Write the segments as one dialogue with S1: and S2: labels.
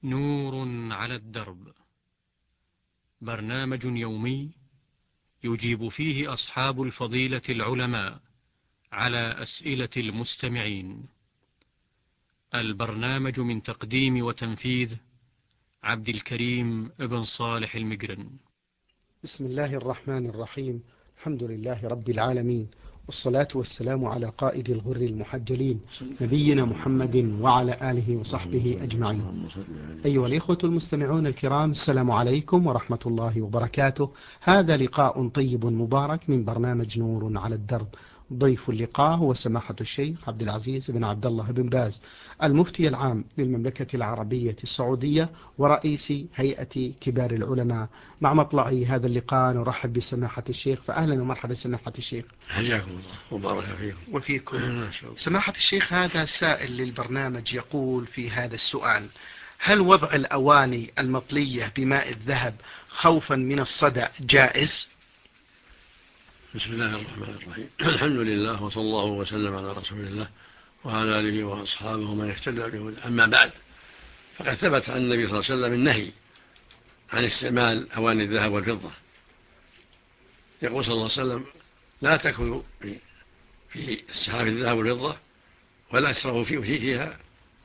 S1: نور على الدرب، برنامج يومي يجيب فيه أصحاب الفضيلة العلماء على أسئلة المستمعين. البرنامج من تقديم وتنفيذ عبد الكريم بن صالح المقرن.
S2: بسم الله الرحمن الرحيم. الحمد لله رب العالمين، والصلاة والسلام على قائد الغر المحجلين نبينا محمد وعلى آله وصحبه أجمعين. أيها الإخوة المستمعون الكرام، السلام عليكم ورحمة الله وبركاته. هذا لقاء طيب مبارك من برنامج نور على الدرب. ضيف اللقاء هو سماحة الشيخ عبد العزيز بن عبد الله بن باز، المفتي العام للمملكة العربية السعودية ورئيس هيئة كبار العلماء. مع مطلع هذا اللقاء نرحب بسماحة الشيخ، فأهلا ومرحبا سماحة الشيخ.
S3: حياكم الله وبارك فيكم.
S2: وفيكم. سماحة الشيخ، هذا سائل للبرنامج يقول في هذا السؤال: هل وضع الأواني المطلية بماء الذهب خوفا من الصدأ جائز؟
S3: بسم الله الرحمن الرحيم. الحمد لله وصلى الله وسلم على رسول الله وعلى آله وأصحابه ومن اهتدى بهداه. أما بعد، فقد ثبت عن النبي صلى الله عليه وسلم النهي عن استعمال أواني الذهب والفضة. يقول صلى الله عليه وسلم: لا تأكلوا في السحاب الذهب والفضة ولا تشربوا فيها،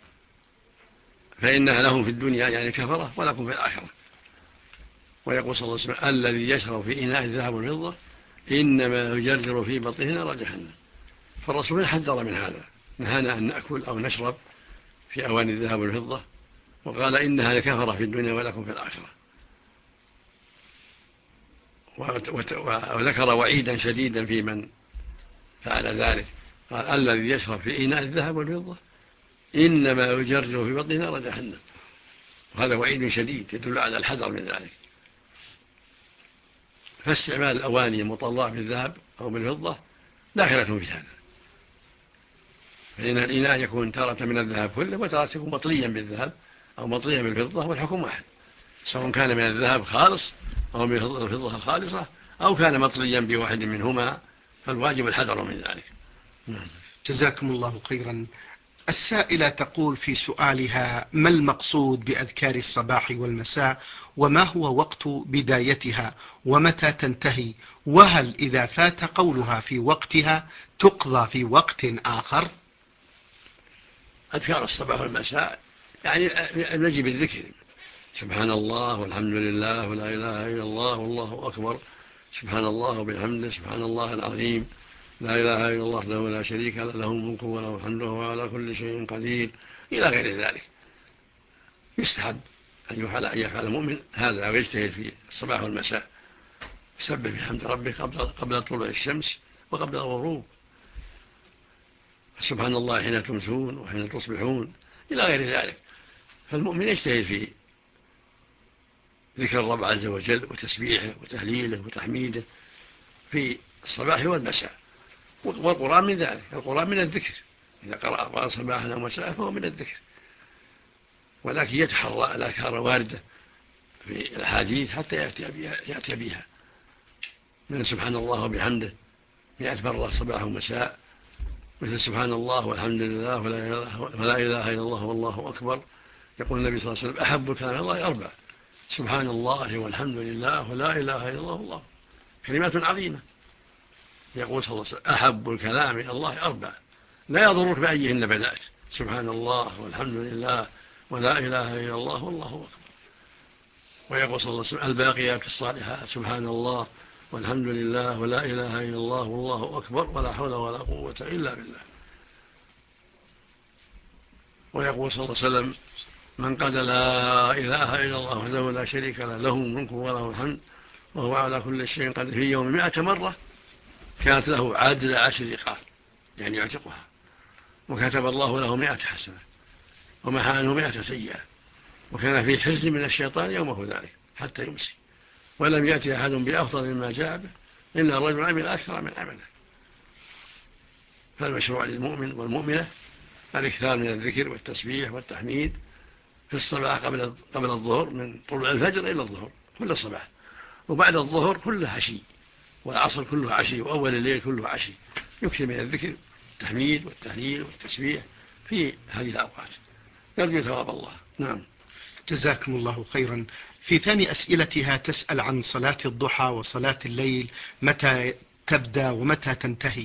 S3: فإنها لهم في الدنيا يعني كفرة ولكم في الآخرة. ويقول صلى الله عليه وسلم: الذي يشرب في إناء الذهب والفضة إنما يجرجر في بطنه نار جهنم. فالرسول حذر من هذا، نهانا أن نأكل أو نشرب في أواني الذهب والفضة، وقال إنها لكفرة في الدنيا ولكم في الآخرة. وذكر وعيدا شديدا في من فعل ذلك، قال: الذي يشرب في إناء الذهب والفضة إنما يجرجر في بطنه نار جهنم. وهذا وعيد شديد يدل على الحذر من ذلك. فاستعمال الأواني المطلعة بالذهب أو بالفضة داخلة في هذا، فإن الإناء يكون تارة من الذهب كله وتارة يكون مطليا بالذهب أو مطليا بالفضة، والحكم واحد، سواء كان من الذهب خالص أو من الفضة الخالصة أو كان مطليا بواحد منهما، فالواجب الحذر من ذلك.
S2: جزاكم الله خيرا. السائلة تقول في سؤالها: ما المقصود بأذكار الصباح والمساء، وما هو وقت بدايتها، ومتى تنتهي، وهل إذا فات قولها في وقتها تقضى في وقت آخر؟
S3: أذكار الصباح والمساء يعني نجي بالذكر: سبحان الله والحمد لله ولا إله إلا الله والله أكبر، سبحان الله وبحمده، سبحان الله العظيم، لا إله إلا الله وحده لا شريك له، له الملك وله الحمد وهو على كل شيء قدير، إلى غير ذلك. يستحب أن يفعل المؤمن هذا ويجتهد في الصباح والمساء، يسبح بحمد ربه قبل طلوع الشمس وقبل الغروب، سبحان الله حين تمسون وحين تصبحون، إلى غير ذلك. فالمؤمن يجتهد في ذكر الرب عز وجل وتسبيحه وتهليله وتحميده في الصباح والمساء. والقرآن من ذلك، القرآن من الذكر، إذا قرأ القرآن صباحا أو مساء فهو من الذكر، ولكن يتحرى الأذكار واردة في الأحاديث حتى يأتي بها، من سبحان الله وبحمده 100 مرة صباح ومساء، مثل سبحان الله والحمد لله ولا إله إلا الله والله أكبر. يقول النبي صلى الله عليه وسلم: أحب الكلام إلى الله 4: سبحان الله والحمد لله ولا إله إلا الله والله، كلمات عظيمة. يقول صلى الله عليه وسلم: أحب الكلام إلى الله 4 لا يضرك بأيهن بدأت: سبحان الله والحمد لله ولا إله إلا الله والله أكبر. ويقول صلى الله عليه وسلم: الباقيات الصالحات: سبحان الله والحمد لله ولا إله إلا الله والله أكبر ولا حول ولا قوة إلا بالله. ويقول صلى الله عليه وسلم: من قال لا إله إلا الله وحده لا شريك له، له الملك وله الحمد وهو على كل شيء قدير، في يوم 100 مرة كانت له عدل 10 رقاب، يعني يعتقها، وكتب الله له 100 حسنة ومحى عنه 100 سيئة، وكان في حرز من الشيطان يومه ذلك حتى يمسي، ولم يأتي أحد بأفضل مما جاء به إلا الرجل عمل أكثر من عمله. فالمشروع للمؤمن والمؤمنة الاكثار من الذكر والتسبيح والتحميد في الصباح قبل الظهر، من طلوع الفجر إلى الظهر كل الصباح، وبعد الظهر كله عشي، والعصر كله عشي، وأول الليل كله عشي. يكثر من الذكر والتحميد والتهليل والتسبيح في هذه الأوقات، يرجو ثواب الله. نعم.
S2: جزاكم الله خيرا. في ثاني أسئلتها تسأل عن صلاة الضحى وصلاة الليل، متى تبدأ ومتى تنتهي؟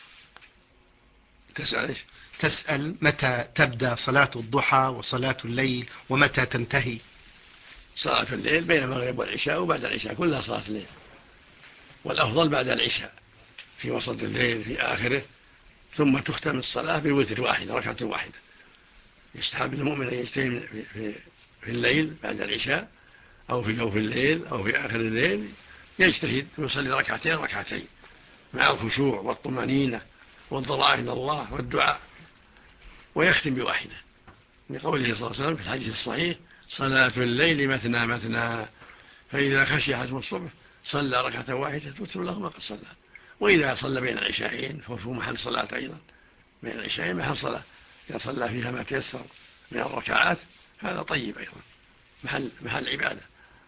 S2: تسأل متى تبدأ صلاة الضحى وصلاة الليل ومتى تنتهي؟
S3: صلاة الليل بين المغرب والعشاء وبعد العشاء كلها صلاة الليل، والأفضل بعد العشاء في وسط الليل في آخره، ثم تختم الصلاة بالوتر واحدة، ركعة واحدة. يستحب المؤمن أن يجتهد في الليل بعد العشاء أو في جوف الليل أو في آخر الليل، يجتهد ويصلي ركعتين مع الخشوع والطمأنينة والضراعة إلى الله والدعاء، ويختم بواحدة، لقوله صلى الله عليه وسلم في الحديث الصحيح: صلاة الليل مثنى مثنى، فإذا خشي حزم الصبح صلى ركعة واحدة توتر له ما قد صلى. وإذا صلى بين العشاءين فهو محل صلاة أيضا، بين العشاءين محل صلاة، إذا صلى فيها ما تيسر من الركعات هذا طيب أيضا، محل عبادة.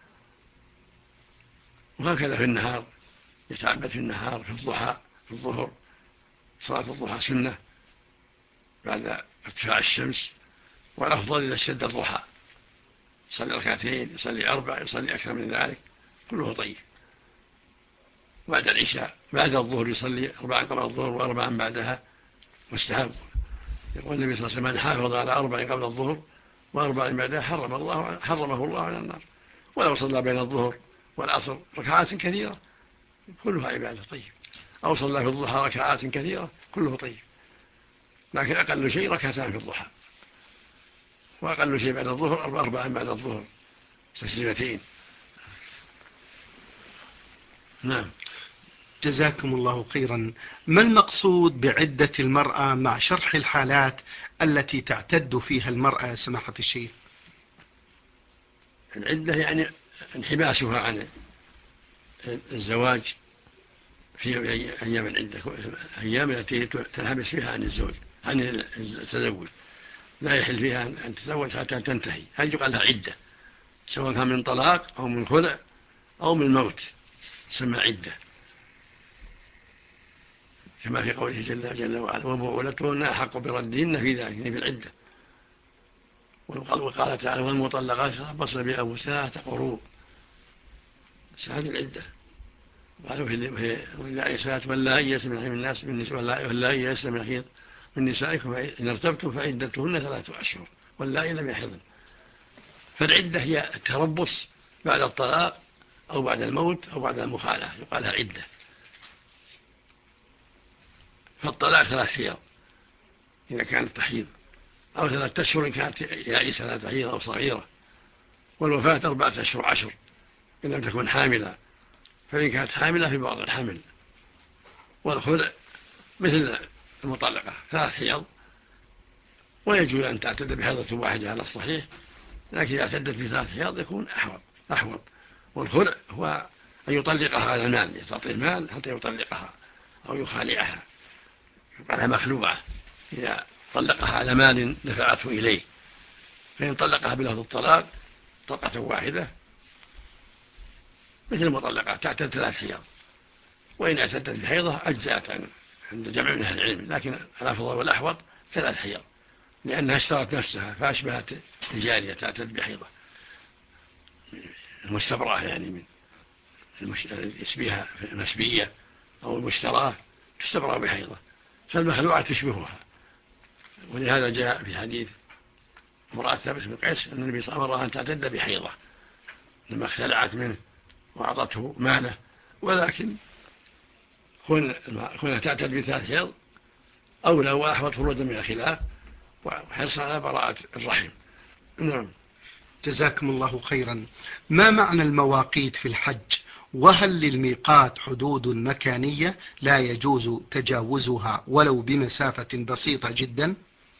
S3: وهكذا في النهار، يتعبد في النهار في الضحى، في الظهر صلاة الضحى سنة بعد ارتفاع الشمس، والأفضل إذا اشتد الضحى يصلي ركعتين، يصلي 4، يصلي أكثر من ذلك، كله طيب. بعد العشاء بعد الظهر يصلي 4 قبل الظهر و4 بعدها، مستحب. يقول النبي صلى الله عليه وسلم: من حافظ على 4 قبل الظهر و4 بعدها حرمه الله على النار. ولو صلى بين الظهر والعصر ركعات كثيرة كلها عبادة طيب، أو صلى في الضحى ركعات كثيرة كله طيب، لكن أقل شيء 2 ركعات في الضحى، وأقل شيء بعد الظهر 4 بعد الظهر تسليمتين. نعم.
S2: جزاكم الله خيرا. ما المقصود بعدة المرأة مع شرح الحالات التي تعتد فيها المرأة سماحة الشيخ؟
S3: العدة يعني انحباسها عن الزواج في أيام العدة، أيام التي تنحبس فيها عن الزوج، عن التزوج، لا يحل فيها أن تتزوج حتى تنتهي، هذه يقال لها عدة، سواء كان من طلاق أو من خلع أو من موت تسمى عدة، كما في قوله جل وعلا: وبعولتهن أحق بردهن في ذلك، في العدة. وقال تعالى: والمطلقات يتربصن بأنفسهن قروء، هذه العدة. قالوا في واللائي يئسن من الناس واللائي يئسن من الحيض من نسائكم إن ارتبتم فعدتهن 3 أشهر واللائي لم يحضن. فالعدة هي التربص بعد الطلاق أو بعد الموت أو بعد المخالعة، يقال لها عدة. فالطلاق 3 حيض إذا كانت تحيض، أو 3 أشهر إن كانت يائسة لا تحيض أو صغيرة، والوفاة 4 أشهر 10 إن لم تكن حاملة، فإن كانت حاملة في بعض الحمل. والخلع مثل المطلقة 3 حيض، ويجوز أن تعتد بحيضة واحدة على الصحيح، لكن إذا اعتدت ب3 حيض يكون أحوط. والخلع هو أن يطلقها على المال، يعطي المال حتى يطلقها أو يخالعها، يقال لها مخلوعة إذا طلقها على مال دفعته إليه. فإن طلقها بلفظ الطلاق طلقة واحدة مثل المطلقة تعتد 3 حيض، وإن اعتدت بحيضة أجزأت عند جمع من أهل العلم، لكن الأفضل والأحوط 3 حيض، لأنها اشترت نفسها فأشبهت الجارية تعتد بحيضة المستبرأة، يعني من اسمها المسبية أو المشتراه تستبرأ بحيضة، فالمخلوعة تشبهها. ولهذا جاء في حديث امرأة ثابت بن قيس أن النبي صلى الله عليه وسلم أن تعتد بحيضة لما اختلعت منه وأعطته ماله، ولكن كونها تعتد ب3 حيض أولى وأحوط خروجا من الخلاف وحرصا على براءة الرحم. نعم.
S2: جزاكم الله خيرا. ما معنى المواقيت في الحج؟ وهل للميقات حدود مكانية لا يجوز تجاوزها ولو بمسافة بسيطة جدا؟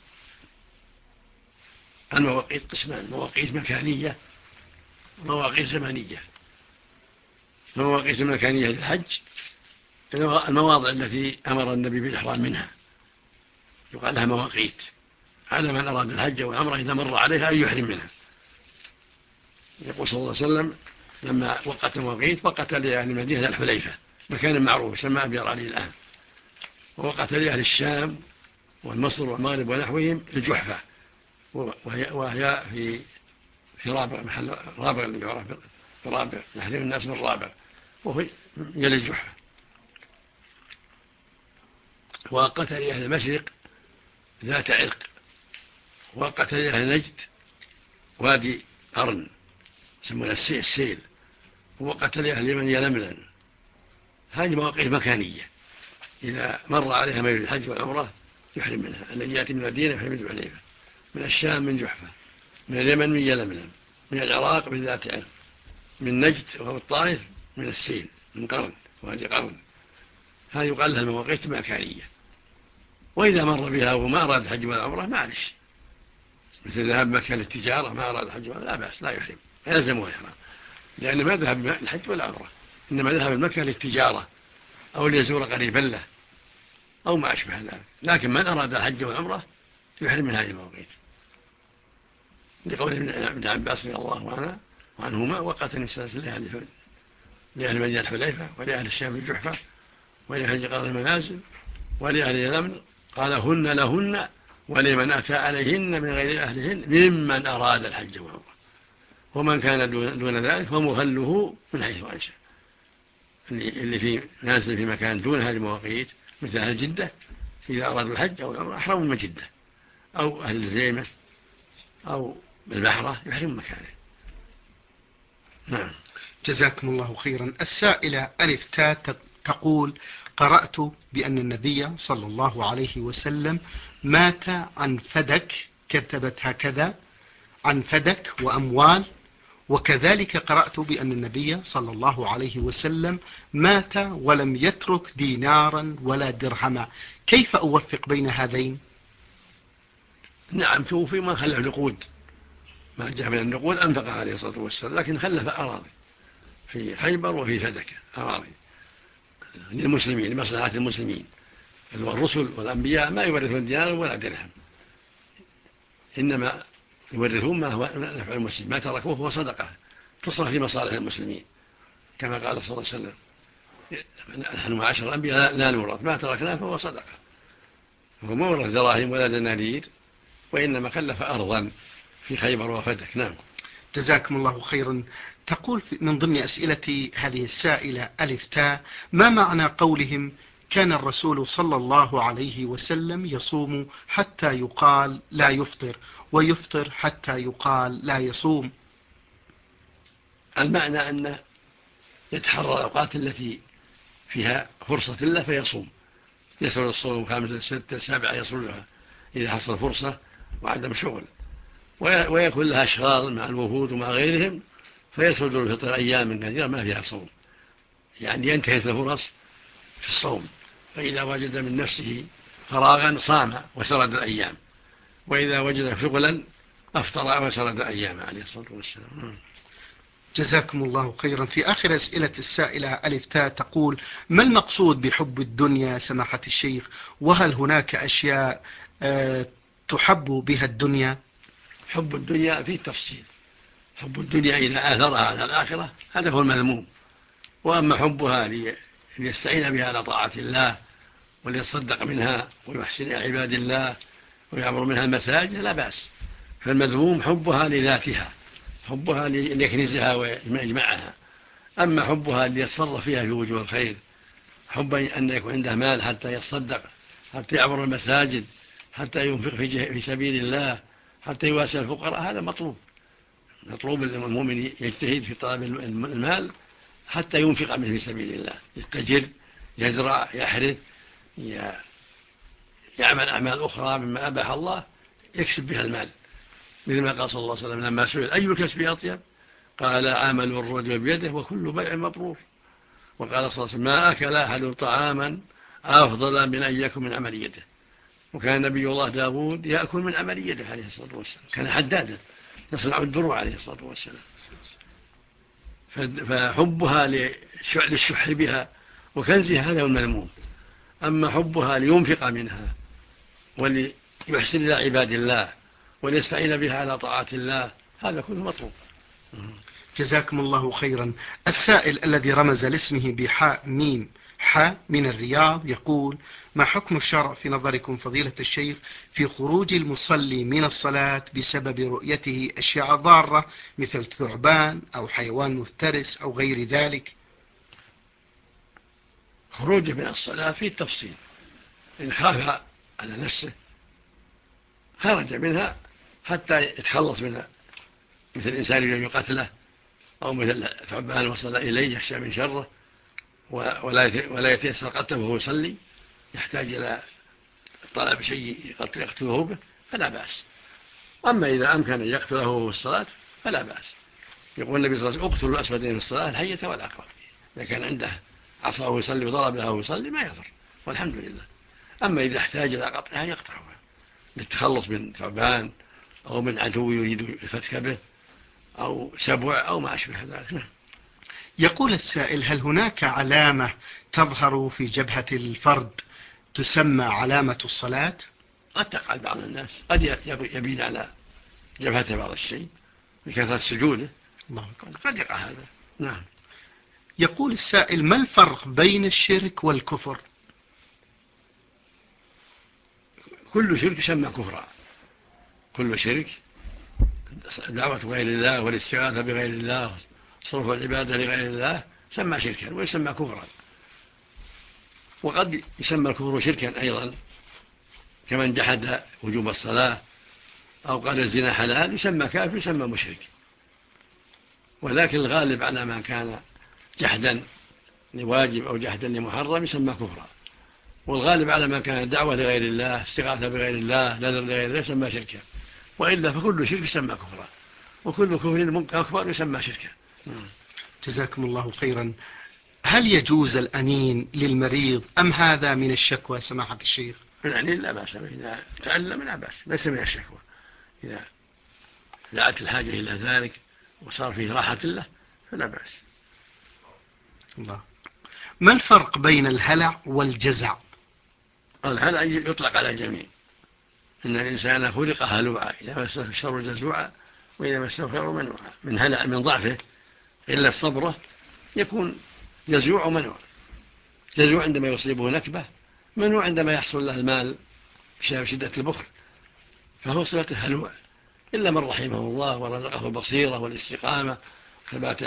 S3: المواقيت قسمان: مواقيت مكانية ومواقيت زمانية. المواقيت المكانية للحج المواضع التي أمر النبي بالإحرام منها، يقال لها مواقيت، على من أراد الحج والعمرة إذا مر عليها أن يحرم منها. يقول صلى الله عليه وسلم: لما وقت المواقيت وقت لأهل المدينة الحليفة، مكان معروف يسمى أبيار علي الآن، ووقت لأهل الشام والمصر والمغرب ونحوهم الجحفة، وهي في رابغ، محل رابغ اللي يعرف برابغ، يحرم الناس من رابغ، وهو يلي الجحفة. وقتل أهل المشرق ذات عرق، وقتل أهل نجد وادي قرن يسمونه السيل، وقتل أهل اليمن يلملم. هذه مواقيت مكانية، إذا مر عليها من الحج والعمرة يحرم منها. الذي يأتي من المدينة يحرم من ذو حليفة، من الشام من جحفة، من اليمن من يلملم، من العراق من ذات عرق، من نجد وهو الطائف من السيل من قرن وادي قرن. هذه يقال لها المواقيت المكانية. وإذا مر بها وما أراد الحج والعمرة معلش، مثل ذهب مكة للتجارة ما أراد الحج والعمرة لا بأس، لا يحرم، لا يلزمه إحرام، لأنه ما ذهب الحج والعمرة، إنما ذهب المكة للتجارة أو ليزور قريبا له أو ما أشبه ذلك. لكن من أراد الحج والعمرة يحرم من هذه المواقيت، لقول ابن عباس رضي الله عنهما: وقتل السنة لأهل مدينة الحليفة ولأهل الشام الجحفة ولأهل قرن المنازل ولأهل اليمن، قال: هن لهن ولمن أتى عليهن من غير أهلهن ممن أراد الحج والعمرة، ومن كان دون ذلك فمهله من حيث أنشأ. اللي في نازل في مكان دون هذه المواقيت مثل أهل جدة إذا أرادوا الحج أو العمرة أحرموا من جدة، أو أهل الزيمة أو البحرة يحرم مكانه. نعم.
S2: جزاكم الله خيرا. السائلة ألف تاء تقول: قرأت بأن النبي صلى الله عليه وسلم مات عن فدك، كتبت هكذا: عن فدك وأموال، وكذلك قرأت بأن النبي صلى الله عليه وسلم مات ولم يترك دينارا ولا درهما، كيف أوفق بين هذين؟
S3: نعم، توفي ما خلف نقود، ما جاء من النقود أنفق عليه الصلاة والسلام، لكن خلف أراضي في خيبر وفي فدك، أراضي للمسلمين لمصلحة المسلمين. الرسل والأنبياء ما يورثون دينار ولا درهم، إنما يورثون ما هو نفع المسلمين، ما تركوه هو صدقة تصرف في مصالح المسلمين، كما قال صلى الله عليه وسلم: نحن معاشر الأنبياء لا نورث، ما تركناه فهو صدقة. هو ما ورث دراهم ولا دنانير، وإنما خلف أرضا في خيبر وفدك. نعم.
S2: جزاكم الله خيرا. تقول من ضمن أسئلة هذه السائلة ألف تاء: ما معنى قولهم كان الرسول صلى الله عليه وسلم يصوم حتى يقال لا يفطر، ويفطر حتى يقال لا يصوم؟
S3: المعنى أنه يتحرى الأوقات التي فيها فرصة له فيصوم، يسرد الصوم 5 6 7 يسردها إذا حصل فرصة وعدم شغل، ويكون لها أشغال مع الوفود ومع غيرهم فيسرد الفطر أيام كثيرة ما فيها صوم، يعني ينتهز الفرص في الصوم، فإذا وجد من نفسه فراغا صام وسرد الأيام، وإذا وجد شغلا أفطر وسرد الأيام عليه الصلاة والسلام.
S2: جزاكم الله خيرا. في آخر أسئلة السائلة ألف تاء تقول: ما المقصود بحب الدنيا سماحة الشيخ، وهل هناك أشياء تحب بها الدنيا؟
S3: حب الدنيا فيه تفصيل، حب الدنيا إذا آثرها على الآخرة هذا هو المذموم، وأما حبها ليستعين بها على طاعة الله وليتصدق منها ويحسن إلى عباد الله ويعمر منها المساجد لا بأس، فالمذموم حبها لذاتها، حبها ليكنزها ويجمعها. أما حبها ليتصرف فيها في وجوه الخير، حب أن يكون عنده مال حتى يتصدق، حتى يعمر المساجد، حتى ينفق في سبيل الله، حتى يواسي الفقراء، هذا مطلوب المؤمن يجتهد في طلب المال حتى ينفق منه في سبيل الله، يتجر، يزرع، يحرث، يعمل أعمال أخرى مما أباح الله يكسب بها المال، مثل ما قال صلى الله عليه وسلم لما سئل: أي الكسب أطيب؟ قال: عمل الرجل بيده وكل بيع مبرور. وقال صلى الله عليه وسلم: ما أكل أحد طعاما أفضل من أن يأكل من عمل يده. وكان نبي الله داود يأكل من عمل يده عليه الصلاة والسلام، كان حدادا يصنع الدروع عليه الصلاة والسلام. فحبها للشح بها وكنزها هذا هو المذموم. أما حبها لينفق منها وليحسن إلى عباد الله وليستعين بها على طاعة الله هذا كله مطلوب.
S2: جزاكم الله خيرا. السائل الذي رمز لاسمه بحاء ميم من الرياض يقول: ما حكم الشرع في نظركم فضيلة الشيخ في خروج المصلي من الصلاة بسبب رؤيته أشياء ضارة مثل ثعبان أو حيوان مفترس أو غير ذلك؟
S3: خروجه من الصلاة فيه تفصيل. إن خاف على نفسه خرج منها حتى يتخلص منها، مثل الإنسان يريد قتله، أو مثل ثعبان وصل إليه يخشى من شره ولا يتيسر قتله وهو يصلي، يحتاج إلى طلب شيء يقتله به، فلا بأس. أما إذا أمكن أن يقتله وهو في الصلاة فلا بأس. يقول النبي صلى الله عليه وسلم: اقتلوا الأسودين في الصلاة، الحية والعقرب. إذا كان عنده عصا وهو يصلي وضربها وهو يصلي ما يضر، والحمد لله. أما إذا احتاج إلى قطعها يقطعها للتخلص من ثعبان أو من عدو يريد الفتك به أو سبع أو ما أشبه ذلك.
S2: يقول السائل: هل هناك علامة تظهر في جبهة الفرد تسمى علامة الصلاة؟
S3: قد تقع بعض الناس، قد يبين على جبهته بعض الشيء بكثرة سجوده، قد يقع هذا. نعم.
S2: يقول السائل: ما الفرق بين الشرك والكفر؟
S3: كل شرك يسمى كفرا. كل شرك، دعوة غير الله والاستغاثة بغير الله صرف العبادة لغير الله سمى شركا ويسمى كفرا. وقد يسمى الكفر شركا أيضا، كمن جحد وجوب الصلاة أو قال الزنا حلال يسمى كافر يسمى مشرك. ولكن الغالب على ما كان جحدا لواجب أو جحدا لمحرم يسمى كفرا، والغالب على ما كان دعوة لغير الله استغاثة بغير الله نذر لغير الله يسمى شركا. وإلا فكل شرك يسمى كفرا، وكل كفر أكبر يسمى شركا.
S2: جزاكم الله خيرا. هل يجوز الأنين للمريض أم هذا من الشكوى سماحة الشيخ؟
S3: الأنين لا بأس به، إذا تعلم لا بأس، ليس من الشكوى. إذا دعت الحاجة إلى ذلك وصار فيه راحة له فلا بأس.
S2: الله. ما الفرق بين الهلع والجزع؟
S3: الهلع يطلق على الجميع، إن الإنسان خلق هلوعا، إذا مسه الشر جزوعا وإذا مسه الخير منوعا. من هلع من ضعفه إلا الصبر يكون جزوع ومنوع. جزوع عندما يصيبه نكبة، منوع عندما يحصل له المال بسبب شدة البخل، فهو صفته هلوع. إلا من رحمه الله ورزقه البصيرة والاستقامة ثبات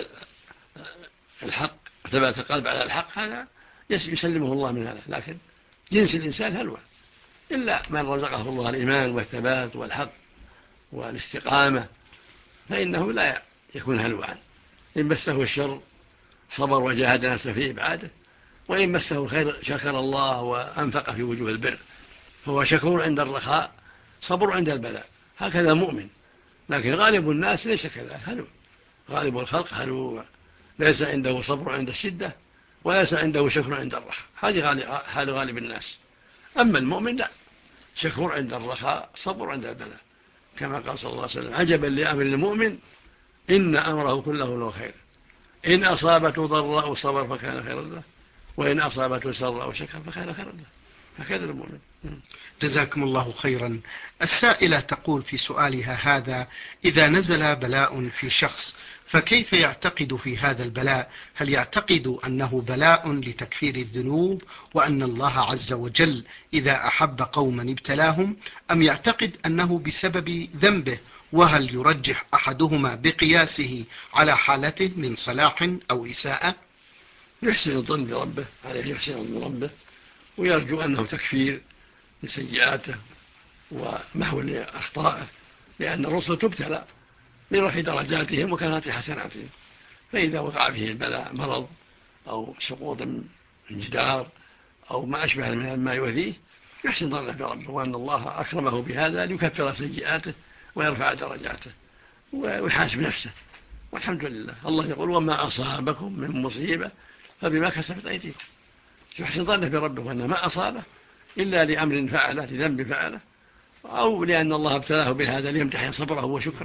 S3: الحق وثبات القلب على الحق، هذا يسلمه الله من هذا. لكن جنس الإنسان هلوع، إلا من رزقه الله الإيمان والثبات والحق والاستقامة فإنه لا يكون هلوعا. إن مسه الشر صبر وجاهد نفسه في إبعاده، وإن مسه الخير شكر الله وأنفق في وجوه البر، فهو شكور عند الرخاء صبر عند البلاء. هكذا مؤمن. لكن غالب الناس ليس كذا، هلوع. غالب الخلق هلوع، ليس عنده صبر عند الشدة وليس عنده شكر عند الرخاء. هذه حال غالب الناس. أما المؤمن لا، شكور عند الرخاء صبر عند البلاء، كما قال صلى الله عليه وسلم: عجبا لأمر المؤمن إن أمره كله له خير، إن أصابته ضراء صبر فكان خيرا له، وإن أصابته سراء شكر فكان خيرا له. هكذا المؤمن.
S2: جزاكم الله خيرا. السائلة تقول في سؤالها هذا: إذا نزل بلاء في شخص فكيف يعتقد في هذا البلاء؟ هل يعتقد أنه بلاء لتكفير الذنوب وأن الله عز وجل إذا أحب قوما ابتلاهم، أم يعتقد أنه بسبب ذنبه؟ وهل يرجح أحدهما بقياسه على حالته من صلاح أو إساءة؟
S3: يحسن الظن بربه، عليه يحسن الظن بربه ويرجو أنه تكفير لسيئاته ومحو لأخطائه، لأن الرسل تبتلى لرفع درجاتهم وكثرة حسناتهم. فإذا وقع فيه البلاء مرض أو سقوط من جدار أو ما أشبه من ما يؤذيه يحسن ظنه بربه، وأن الله أكرمه بهذا ليكفر سيئاته ويرفع درجاته ويحاسب نفسه، والحمد لله. الله يقول: وما أصابكم من مصيبة فبما كسبت أيديكم. يحسن ظنه بربه وأن ما أصابه إلا لأمر فعله، لذنب فعله، أو لأن الله ابتلاه بهذا ليمتحن صبره وشكره.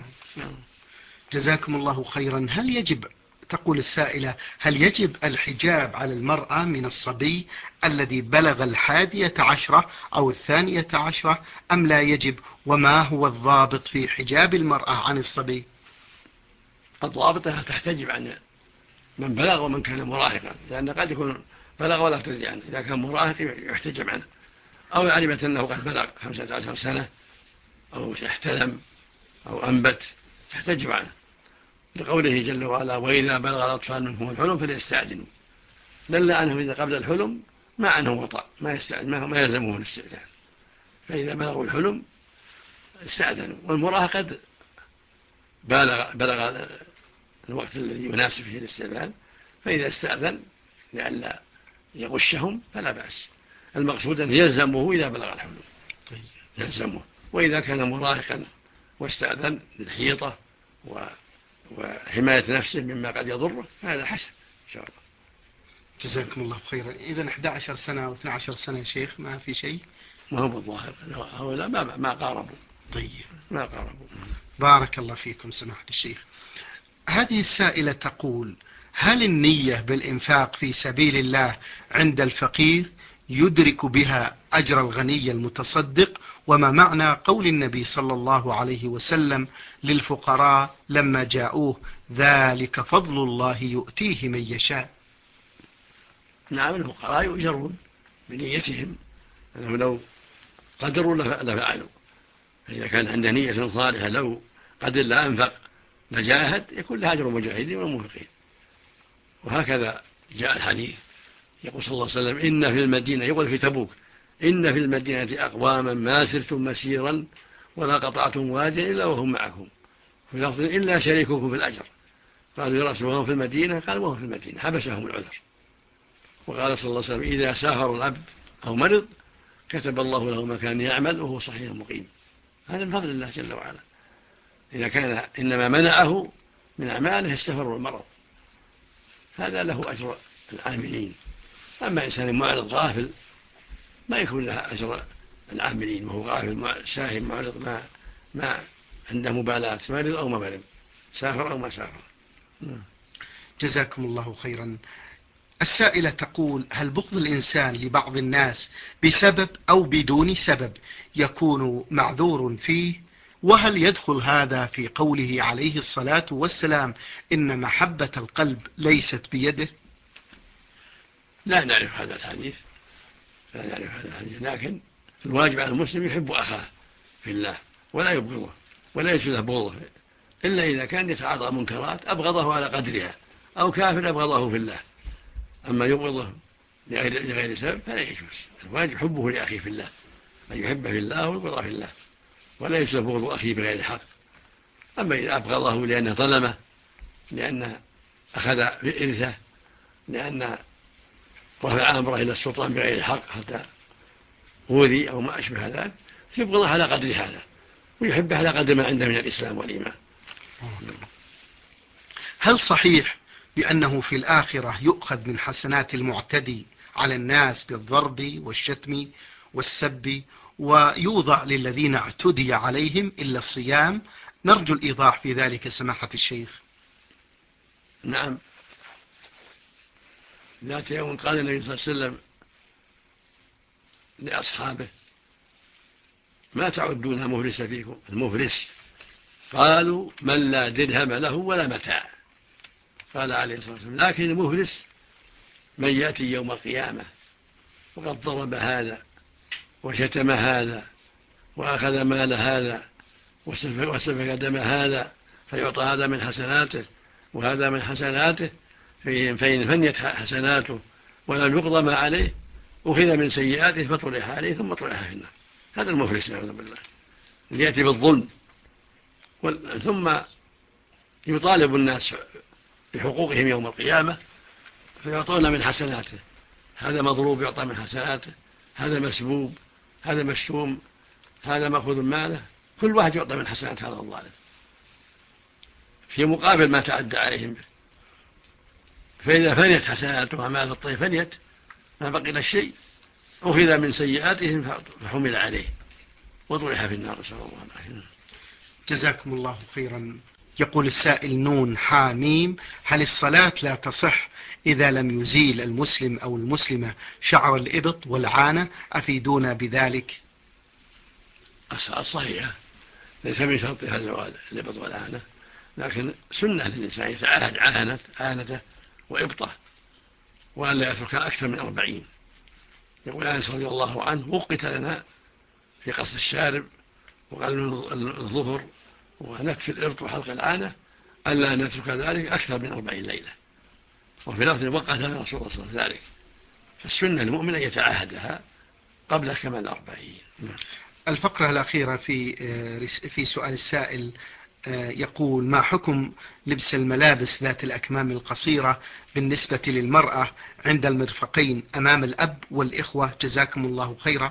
S2: جزاكم الله خيرا. هل يجب، تقول السائلة، هل يجب الحجاب على المرأة من الصبي الذي بلغ 11 أو 12 أم لا يجب؟ وما هو الضابط في حجاب المرأة عن الصبي؟
S3: الضابط تحتجب عن من بلغ ومن كان مراهقا، لأن قد يكون بلغ ولا تجزي عنه، إذا كان مراهق يحتجب عنه، أو علمت أنه قد بلغ 15 سنة أو احتلم أو أنبت تحتجب عنه، لقوله جل وعلا وإذا بلغ الأطفال منهم الحلم فليستأذنوا، دل عنهم إذا قبل الحلم ما عنهم وطأ، ما يلزمهم الاستئذان، فإذا بلغوا الحلم استأذنوا. والمراهق قد بلغ الوقت الذي يناسب فيه الاستئذان، فإذا استأذن لئلا يغشهم فلا بأس. المقصود أن يلزمه إذا بلغ الحلم، يلزمه. وإذا كان مراهقا واستأذن للحيطة وحماية نفسه مما قد يضره فهذا حسن إن شاء الله.
S2: جزاكم الله خيرا. إذا 11 سنة أو 12 سنة يا شيخ ما في شيء؟
S3: ما هو بالظاهر، هؤلاء ما قاربوا.
S2: طيب،
S3: ما قاربوا.
S2: بارك الله فيكم سماحة الشيخ. هذه السائلة تقول: هل النية بالإنفاق في سبيل الله عند الفقير يدرك بها أجر الغني المتصدق؟ وما معنى قول النبي صلى الله عليه وسلم للفقراء لما جاءوه: ذلك فضل الله يؤتيه من يشاء؟
S3: نعم، الفقراء يؤجرون بنيتهم، أنه لو قدروا لفعلوا، فإذا كان عنده نية صالحة لو قدر لا أنفق لجاهد يكون له أجر المجاهدين والمنفقين. وهكذا جاء الحديث يقول صلى الله عليه وسلم: إن في المدينة، يقول في تبوك: إن في المدينة أقواما ما سرتم مسيرا ولا قطعتم واديا إلا وهم معكم، في لفظ إلا شريككم في الأجر. قالوا يا رسول الله في المدينة؟ قال وهم في المدينة، حبسهم العذر. وقال صلى الله عليه وسلم: إذا سافر العبد أو مرض كتب الله له ما كان يعمل وهو صحيح مقيم. هذا من فضل الله جل وعلا، إذا كان إنما منعه من أعماله السفر والمرض، هذا له أجر العاملين. أما إنسان معرض غافل ما يكون له أجر العاملين، وهو غافل ساهل معرض ما عنده مبالاة، مرض أو ما مرض، سافر أو ما سافر.
S2: جزاكم الله خيرا. السائلة تقول: هل بغض الإنسان لبعض الناس بسبب أو بدون سبب يكون معذور فيه؟ وهل يدخل هذا في قوله عليه الصلاة والسلام: إن محبة القلب ليست بيده؟
S3: لا نعرف هذا الحديث، لكن الواجب على المسلم يحب أخاه في الله ولا يبغضه ولا يجوز بغضه، إلا إذا كان يتعاطى منكرات أبغضه على قدرها، أو كافر أبغضه في الله. أما يبغضه لغير سبب فلا يجوز. الواجب حبه لأخيه في الله، أن يحبه في الله ويبغضه في الله، ولا يجوز بغض أخيه بغير حق. أما إذا أبغضه لأنه ظلمه، لأنه أخذ إرثه، لأن رفع أمره إلى السلطان بغير حق حتى أوذي أو ما أشبه ذلك، يبغضه على قدر هذا ويحبه على قدر ما عنده من الإسلام والإيمان.
S2: هل صحيح بأنه في الآخرة يؤخذ من حسنات المعتدي على الناس بالضرب والشتم والسب، ويوضع للذين اعتدي عليهم إلا الصيام؟ نرجو الإيضاح في ذلك سماحة الشيخ.
S3: نعم، ذات يوم قال النبي صلى الله عليه وسلم لأصحابه: ما تعدون مفلس فيكم؟ المفلس قالوا: من لا درهم له ولا متاع. قال عليه الصلاة والسلام: لكن المفلس من يأتي يوم القيامة وقد ضرب هذا وشتم هذا وأخذ مال هذا وسفك دم هذا، فيعطى هذا من حسناته وهذا من حسناته، فإن فنيت حسناته ولم يقضى ما عليه أخذ من سيئاته فطرح عليه ثم طرح في النار. هذا المفلس نعوذ بالله، اللي يأتي بالظلم ثم يطالب الناس بحقوقهم يوم القيامة فيعطون من حسناته. هذا مضروب يعطى من حسناته، هذا مسبوب، هذا مشتوم، هذا مأخوذ ماله، كل واحد يعطى من حسنات هذا الظالم في مقابل ما تعدى عليهم به. فإذا فنيت حسناته ومال الطيب فنيت، ما بقي له شيء، أخذ من سيئاتهم فحمل عليه وطرح في النار، نسأل الله العافية.
S2: جزاكم الله خيرا. يقول السائل نون حاميم: هل الصلاة لا تصح إذا لم يزيل المسلم أو المسلمة شعر الإبط والعانة؟ أفيدونا بذلك.
S3: الصحيحة ليس من شرطها زوال الإبط والعانة، لكن سنة للإنسان يتعاهد عانته وإبطة، وأن لا يتركها أكثر من 40. يقول أنس رضي الله عنه: وقت لنا في قص الشارب وقلم الظهر ونتف الإبط وحلق العانة ألا نترك ذلك أكثر من 40 ليلة. وفي لفظ: وقت لنا رسول الله صلى الله عليه وسلم ذلك. فالسنة المؤمن أن يتعاهدها قبل كمال 40.
S2: الفقرة الأخيرة في سؤال السائل يقول: ما حكم لبس الملابس ذات الأكمام القصيرة بالنسبة للمرأة عند المرفقين أمام الأب والإخوة؟ جزاكم الله خيرا.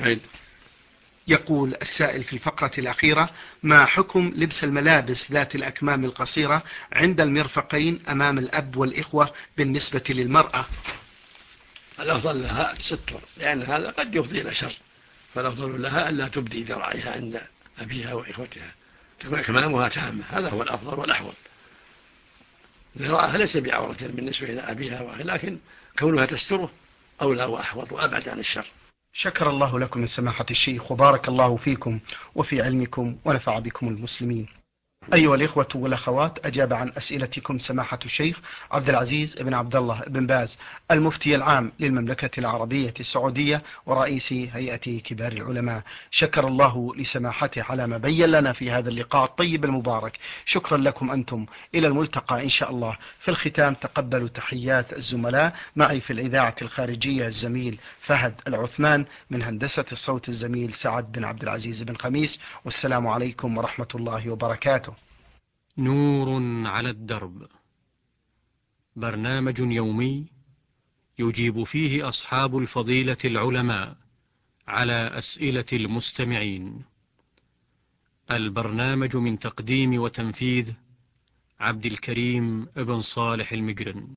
S2: يقول السائل في الفقرة الأخيرة: ما حكم لبس الملابس ذات الأكمام القصيرة عند المرفقين أمام الأب والإخوة بالنسبة للمرأة؟
S3: الأفضل لها الستر، لأن هذا قد يفضي إلى شر، فالأفضل لها ألا تبدي ذراعها عند أبيها وإخوتها، تكون أكمامها تامة، هذا هو الأفضل والأحوط. ذراعها ليس بعورة بالنسبة إلى أبيها وأخيها، لكن كونها تستره أولى وأحوط وأبعد عن الشر.
S2: شكر الله لكم من سماحة الشيخ، وبارك الله فيكم وفي علمكم ونفع بكم المسلمين. أيها الإخوة والأخوات، أجاب عن أسئلتكم سماحة الشيخ عبد العزيز بن عبد الله بن باز، المفتي العام للمملكة العربية السعودية ورئيس هيئة كبار العلماء. شكر الله لسماحته على ما بين لنا في هذا اللقاء الطيب المبارك. شكرا لكم أنتم، إلى الملتقى إن شاء الله. في الختام تقبلوا تحيات الزملاء، معي في الإذاعة الخارجية الزميل فهد العثمان، من هندسة الصوت الزميل سعد بن عبد العزيز بن خميس، والسلام عليكم ورحمة الله وبركاته.
S1: نور على الدرب، برنامج يومي يجيب فيه أصحاب الفضيلة العلماء على أسئلة المستمعين. البرنامج من تقديم وتنفيذ عبد الكريم ابن صالح المجرن.